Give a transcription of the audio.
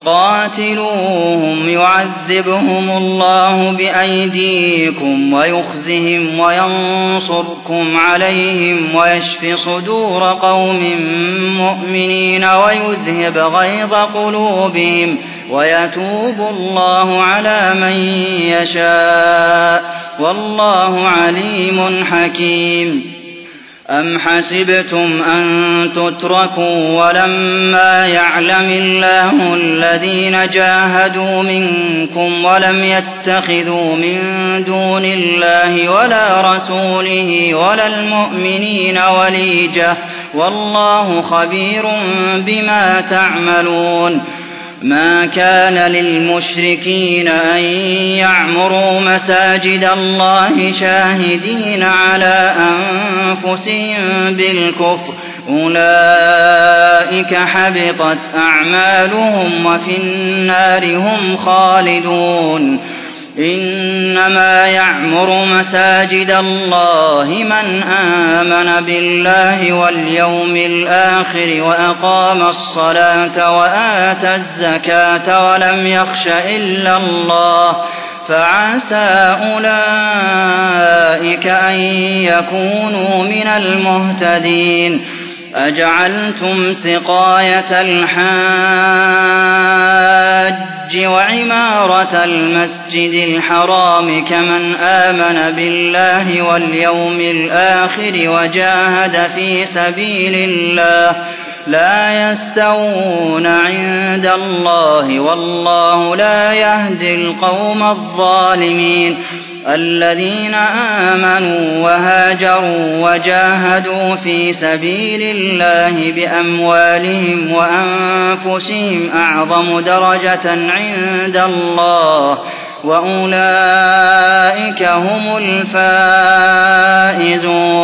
قاتلوهم يعذبهم الله بأيديكم ويخزهم وينصركم عليهم ويشف صدور قوم مؤمنين ويذهب غيظ قلوبهم ويتوب الله على من يشاء والله عليم حكيم. أم حسبتم أن تتركوا ولما يعلم الله الذين جاهدوا منكم ولم يتخذوا من دون الله ولا رسوله ولا المؤمنين وليجة والله خبير بما تعملون. ما كان للمشركين أن يعمروا مساجد الله شاهدين على أنفسهم بالكفر أولئك حبطت أعمالهم وفي النار هم خالدون. إنما يعمر مساجد الله من آمن بالله واليوم الآخر وأقام الصلاة وآتى الزكاة ولم يخش إلا الله فعسى أولئك أن يكونوا من المهتدين. أجعلتم سقاية الحاج وعمارة المسجد الحرام كمن آمن بالله واليوم الآخر وجاهد في سبيل الله لا يستوون عند الله والله لا يهدي القوم الظالمين. الذين آمنوا وهاجروا وجاهدوا في سبيل الله بأموالهم وأنفسهم أعظم درجة عند الله وأولئك هم الفائزون.